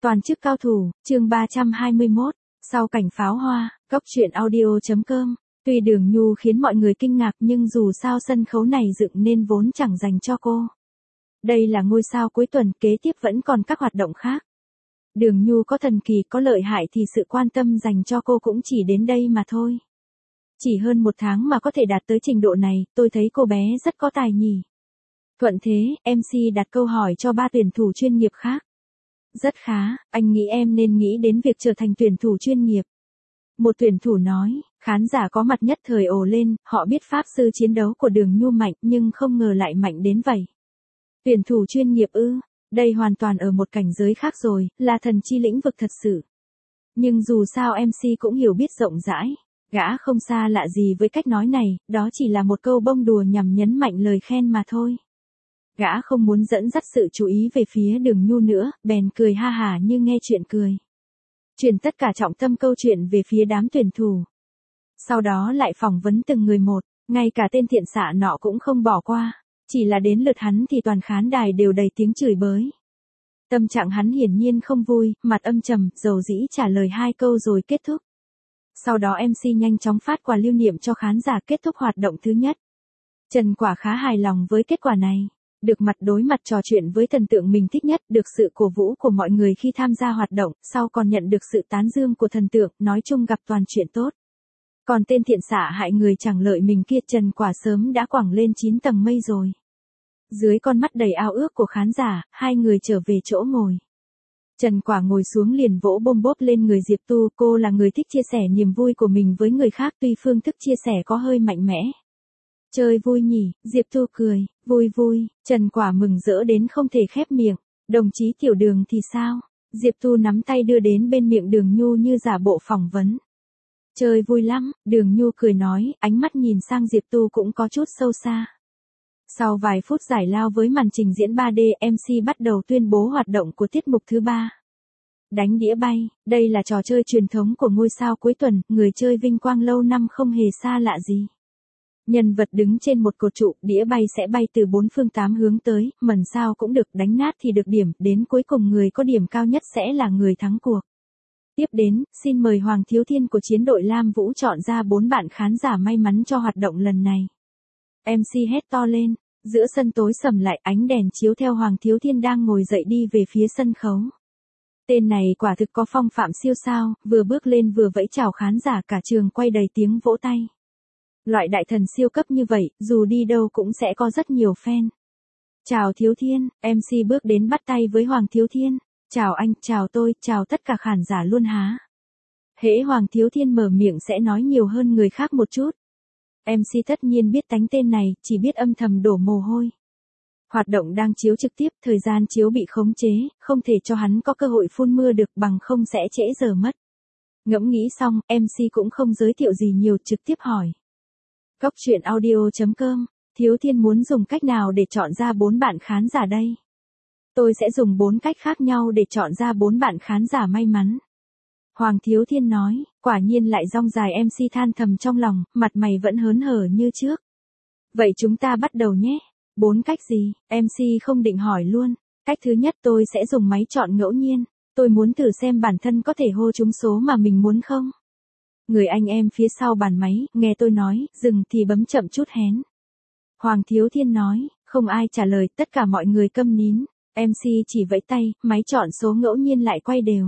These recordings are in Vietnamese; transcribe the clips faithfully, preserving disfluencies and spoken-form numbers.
Toàn chức cao thủ, chương ba trăm hai mươi mốt, sau cảnh pháo hoa, cốc truyện audio.com. Tuy Đường Nhu khiến mọi người kinh ngạc nhưng dù sao sân khấu này dựng nên vốn chẳng dành cho cô. Đây là ngôi sao cuối tuần, kế tiếp vẫn còn các hoạt động khác. Đường Nhu có thần kỳ có lợi hại thì sự quan tâm dành cho cô cũng chỉ đến đây mà thôi. Chỉ hơn một tháng mà có thể đạt tới trình độ này, tôi thấy cô bé rất có tài nhỉ. Thuận thế, em xê đặt câu hỏi cho ba tuyển thủ chuyên nghiệp khác. Rất khá, anh nghĩ em nên nghĩ đến việc trở thành tuyển thủ chuyên nghiệp. Một tuyển thủ nói, khán giả có mặt nhất thời ồ lên, họ biết pháp sư chiến đấu của Đường Nhu mạnh nhưng không ngờ lại mạnh đến vậy. Tuyển thủ chuyên nghiệp ư, đây hoàn toàn ở một cảnh giới khác rồi, là thần chi lĩnh vực thật sự. Nhưng dù sao em xê cũng hiểu biết rộng rãi, gã không xa lạ gì với cách nói này, đó chỉ là một câu bông đùa nhằm nhấn mạnh lời khen mà thôi. Gã không muốn dẫn dắt sự chú ý về phía Đường Nhu nữa, bèn cười ha hả như nghe chuyện cười. Chuyển tất cả trọng tâm câu chuyện về phía đám tuyển thủ. Sau đó lại phỏng vấn từng người một, ngay cả tên thiện xạ nọ cũng không bỏ qua. Chỉ là đến lượt hắn thì toàn khán đài đều đầy tiếng chửi bới. Tâm trạng hắn hiển nhiên không vui, mặt âm trầm, dầu dĩ trả lời hai câu rồi kết thúc. Sau đó em xê nhanh chóng phát quà lưu niệm cho khán giả kết thúc hoạt động thứ nhất. Trần Quả khá hài lòng với kết quả này. Được mặt đối mặt trò chuyện với thần tượng mình thích nhất, được sự cổ vũ của mọi người khi tham gia hoạt động, sau còn nhận được sự tán dương của thần tượng, nói chung gặp toàn chuyện tốt. Còn tên thiện xạ hại người chẳng lợi mình kia, Trần Quả sớm đã quẳng lên chín tầng mây rồi. Dưới con mắt đầy ao ước của khán giả, hai người trở về chỗ ngồi. Trần Quả ngồi xuống liền vỗ bôm bốp lên người Diệp Tu, cô là người thích chia sẻ niềm vui của mình với người khác, tuy phương thức chia sẻ có hơi mạnh mẽ. Chơi vui nhỉ, Diệp Tu cười, vui vui, Trần Quả mừng rỡ đến không thể khép miệng. Đồng chí Tiểu Đường thì sao? Diệp Tu nắm tay đưa đến bên miệng Đường Nhu như giả bộ phỏng vấn. Chơi vui lắm, Đường Nhu cười nói, ánh mắt nhìn sang Diệp Tu cũng có chút sâu xa. Sau vài phút giải lao với màn trình diễn ba D, em xê bắt đầu tuyên bố hoạt động của tiết mục thứ ba. Đánh đĩa bay, đây là trò chơi truyền thống của ngôi sao cuối tuần, người chơi vinh quang lâu năm không hề xa lạ gì. Nhân vật đứng trên một cột trụ, đĩa bay sẽ bay từ bốn phương tám hướng tới, mẩn sao cũng được, đánh nát thì được điểm, đến cuối cùng người có điểm cao nhất sẽ là người thắng cuộc. Tiếp đến, xin mời Hoàng Thiếu Thiên của chiến đội Lam Vũ chọn ra bốn bạn khán giả may mắn cho hoạt động lần này. em xê hét to lên, giữa sân tối sầm lại, ánh đèn chiếu theo Hoàng Thiếu Thiên đang ngồi dậy đi về phía sân khấu. Tên này quả thực có phong phạm siêu sao, vừa bước lên vừa vẫy chào khán giả, cả trường quay đầy tiếng vỗ tay. Loại đại thần siêu cấp như vậy, dù đi đâu cũng sẽ có rất nhiều fan. Chào Thiếu Thiên, em xê bước đến bắt tay với Hoàng Thiếu Thiên. Chào anh, chào tôi, chào tất cả khán giả luôn há. Hễ Hoàng Thiếu Thiên mở miệng sẽ nói nhiều hơn người khác một chút. em xê tất nhiên biết tánh tên này, chỉ biết âm thầm đổ mồ hôi. Hoạt động đang chiếu trực tiếp, thời gian chiếu bị khống chế, không thể cho hắn có cơ hội phun mưa được, bằng không sẽ trễ giờ mất. Ngẫm nghĩ xong, em xê cũng không giới thiệu gì nhiều, trực tiếp hỏi. Cốc truyện audio.com, Thiếu Thiên muốn dùng cách nào để chọn ra bốn bạn khán giả đây? Tôi sẽ dùng bốn cách khác nhau để chọn ra bốn bạn khán giả may mắn. Hoàng Thiếu Thiên nói, quả nhiên lại rong dài, em xê than thầm trong lòng, mặt mày vẫn hớn hở như trước. Vậy chúng ta bắt đầu nhé. Bốn cách gì? em xê không định hỏi luôn. Cách thứ nhất, tôi sẽ dùng máy chọn ngẫu nhiên. Tôi muốn thử xem bản thân có thể hô trúng số mà mình muốn không. Người anh em phía sau bàn máy, nghe tôi nói, dừng thì bấm chậm chút hén. Hoàng Thiếu Thiên nói, không ai trả lời, tất cả mọi người câm nín. em xê chỉ vẫy tay, máy chọn số ngẫu nhiên lại quay đều.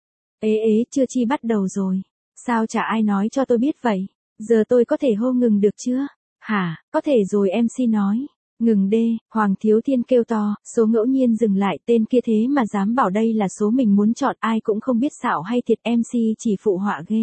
Ế ế, chưa chi bắt đầu rồi. Sao chả ai nói cho tôi biết vậy? Giờ tôi có thể hô ngừng được chưa? Hả, có thể rồi, em xê nói. Ngừng đê, Hoàng Thiếu Thiên kêu to, số ngẫu nhiên dừng lại, tên kia thế mà dám bảo đây là số mình muốn chọn, ai cũng không biết xạo hay thiệt, em xê chỉ phụ họa ghê.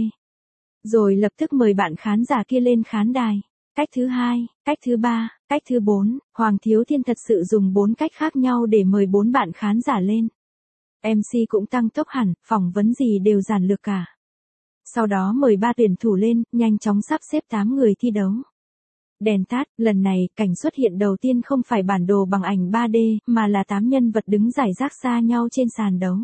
Rồi lập tức mời bạn khán giả kia lên khán đài. Cách thứ hai, cách thứ ba, cách thứ bốn, Hoàng Thiếu Thiên thật sự dùng bốn cách khác nhau để mời bốn bạn khán giả lên. em xê cũng tăng tốc hẳn, phỏng vấn gì đều giản lược cả. Sau đó mời ba tuyển thủ lên, nhanh chóng sắp xếp tám người thi đấu. Đèn tắt, lần này, cảnh xuất hiện đầu tiên không phải bản đồ bằng ảnh ba D, mà là tám nhân vật đứng rải rác xa nhau trên sàn đấu.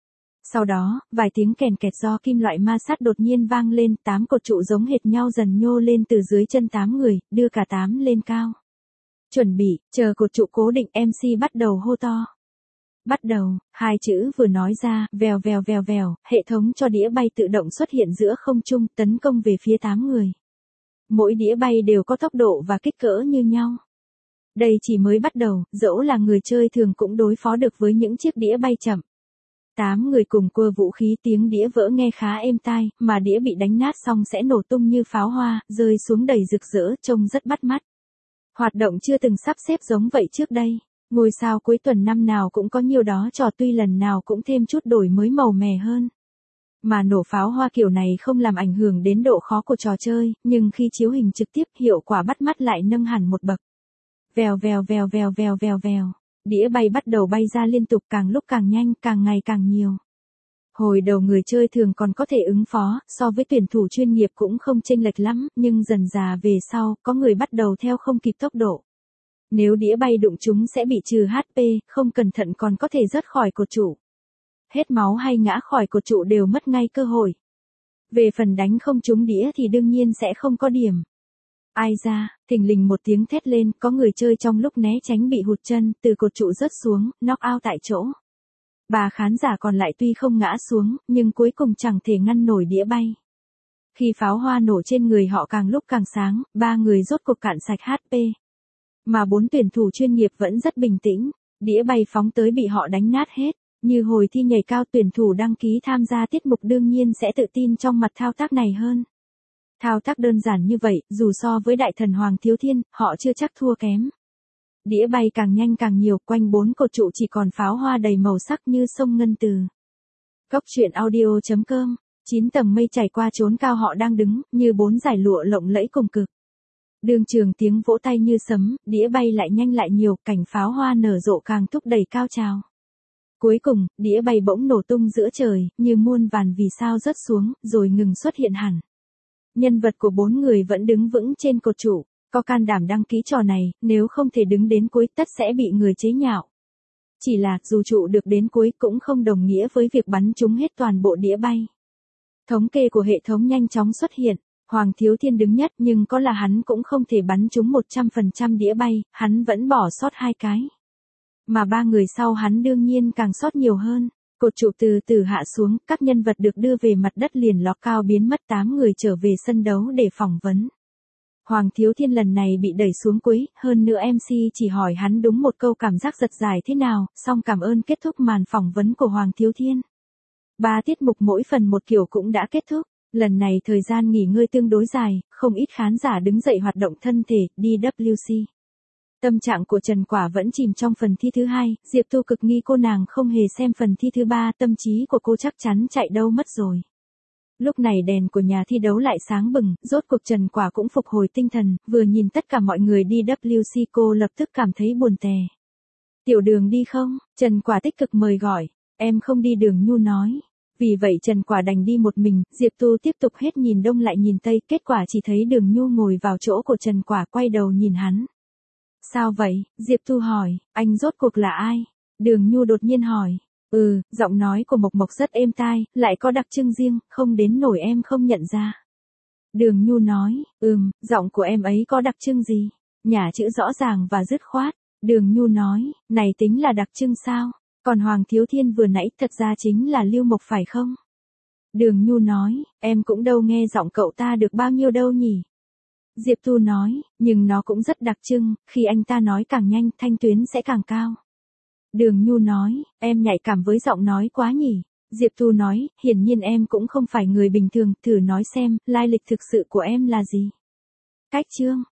Sau đó, vài tiếng kèn kẹt do kim loại ma sát đột nhiên vang lên, tám cột trụ giống hệt nhau dần nhô lên từ dưới chân tám người, đưa cả tám lên cao. Chuẩn bị, chờ cột trụ cố định, em xê bắt đầu hô to. Bắt đầu, hai chữ vừa nói ra, vèo vèo vèo vèo, hệ thống cho đĩa bay tự động xuất hiện giữa không trung, tấn công về phía tám người. Mỗi đĩa bay đều có tốc độ và kích cỡ như nhau. Đây chỉ mới bắt đầu, dẫu là người chơi thường cũng đối phó được với những chiếc đĩa bay chậm. Tám người cùng cua vũ khí, tiếng đĩa vỡ nghe khá êm tai, mà đĩa bị đánh nát xong sẽ nổ tung như pháo hoa, rơi xuống đầy rực rỡ, trông rất bắt mắt. Hoạt động chưa từng sắp xếp giống vậy trước đây. Ngôi sao cuối tuần năm nào cũng có nhiều đó trò, tuy lần nào cũng thêm chút đổi mới màu mè hơn. Mà nổ pháo hoa kiểu này không làm ảnh hưởng đến độ khó của trò chơi, nhưng khi chiếu hình trực tiếp hiệu quả bắt mắt lại nâng hẳn một bậc. Vèo vèo vèo vèo vèo vèo vèo. Đĩa bay bắt đầu bay ra liên tục, càng lúc càng nhanh, càng ngày càng nhiều. Hồi đầu người chơi thường còn có thể ứng phó, so với tuyển thủ chuyên nghiệp cũng không chênh lệch lắm, nhưng dần dà về sau, có người bắt đầu theo không kịp tốc độ. Nếu đĩa bay đụng chúng sẽ bị trừ hát pê, không cẩn thận còn có thể rớt khỏi cột trụ. Hết máu hay ngã khỏi cột trụ đều mất ngay cơ hội. Về phần đánh không trúng đĩa thì đương nhiên sẽ không có điểm. Ai ra, thình lình một tiếng thét lên, có người chơi trong lúc né tránh bị hụt chân, từ cột trụ rớt xuống, knock out tại chỗ. Bà khán giả còn lại tuy không ngã xuống, nhưng cuối cùng chẳng thể ngăn nổi đĩa bay. Khi pháo hoa nổ trên người họ càng lúc càng sáng, ba người rốt cuộc cạn sạch hát pê. Mà bốn tuyển thủ chuyên nghiệp vẫn rất bình tĩnh, đĩa bay phóng tới bị họ đánh nát hết. Như hồi thi nhảy cao, tuyển thủ đăng ký tham gia tiết mục đương nhiên sẽ tự tin trong mặt thao tác này hơn. Thao tác đơn giản như vậy, dù so với đại thần Hoàng Thiếu Thiên, họ chưa chắc thua kém. Đĩa bay càng nhanh càng nhiều, quanh bốn cột trụ chỉ còn pháo hoa đầy màu sắc như sông ngân từ. Cốc truyện audio chấm com, chín tầng mây chảy qua chốn cao họ đang đứng, như bốn dải lụa lộng lẫy cùng cực. Đường trường tiếng vỗ tay như sấm, đĩa bay lại nhanh lại nhiều, cảnh pháo hoa nở rộ càng thúc đẩy cao trào. Cuối cùng, đĩa bay bỗng nổ tung giữa trời, như muôn vàn vì sao rớt xuống, rồi ngừng xuất hiện hẳn. Nhân vật của bốn người vẫn đứng vững trên cột trụ, có can đảm đăng ký trò này, nếu không thể đứng đến cuối tất sẽ bị người chế nhạo. Chỉ là, dù trụ được đến cuối cũng không đồng nghĩa với việc bắn trúng hết toàn bộ đĩa bay. Thống kê của hệ thống nhanh chóng xuất hiện, Hoàng Thiếu Thiên đứng nhất, nhưng có là hắn cũng không thể bắn trúng một trăm phần trăm đĩa bay, hắn vẫn bỏ sót hai cái. Mà ba người sau hắn đương nhiên càng sót nhiều hơn. Cột trụ từ từ hạ xuống, các nhân vật được đưa về mặt đất liền ló cao biến mất, tám người trở về sân đấu để phỏng vấn. Hoàng Thiếu Thiên lần này bị đẩy xuống cuối, hơn nữa em xê chỉ hỏi hắn đúng một câu cảm giác giật dài thế nào, xong cảm ơn kết thúc màn phỏng vấn của Hoàng Thiếu Thiên. Ba tiết mục mỗi phần một kiểu cũng đã kết thúc, lần này thời gian nghỉ ngơi tương đối dài, không ít khán giả đứng dậy hoạt động thân thể, đi vê kép xê. Tâm trạng của Trần Quả vẫn chìm trong phần thi thứ hai, Diệp Tu cực nghi cô nàng không hề xem phần thi thứ ba, tâm trí của cô chắc chắn chạy đâu mất rồi. Lúc này đèn của nhà thi đấu lại sáng bừng, rốt cuộc Trần Quả cũng phục hồi tinh thần, vừa nhìn tất cả mọi người đi vê kép xê cô lập tức cảm thấy buồn tè. Tiểu Đường đi không? Trần Quả tích cực mời gọi, em không đi, Đường Nhu nói. Vì vậy Trần Quả đành đi một mình, Diệp Tu tiếp tục hết nhìn đông lại nhìn tây, kết quả chỉ thấy Đường Nhu ngồi vào chỗ của Trần Quả, quay đầu nhìn hắn. Sao vậy? Diệp Tu hỏi, anh rốt cuộc là ai? Đường Nhu đột nhiên hỏi. Ừ, giọng nói của Mộc Mộc rất êm tai, lại có đặc trưng riêng, không đến nổi em không nhận ra. Đường Nhu nói, ừm, giọng của em ấy có đặc trưng gì? Nhả chữ rõ ràng và dứt khoát. Đường Nhu nói, này tính là đặc trưng sao? Còn Hoàng Thiếu Thiên vừa nãy thật ra chính là Lưu Mộc phải không? Đường Nhu nói, em cũng đâu nghe giọng cậu ta được bao nhiêu đâu nhỉ? Diệp Tu nói, nhưng nó cũng rất đặc trưng, khi anh ta nói càng nhanh, thanh tuyến sẽ càng cao. Đường Nhu nói, em nhạy cảm với giọng nói quá nhỉ. Diệp Tu nói, hiển nhiên em cũng không phải người bình thường, thử nói xem, lai lịch thực sự của em là gì. Cách chương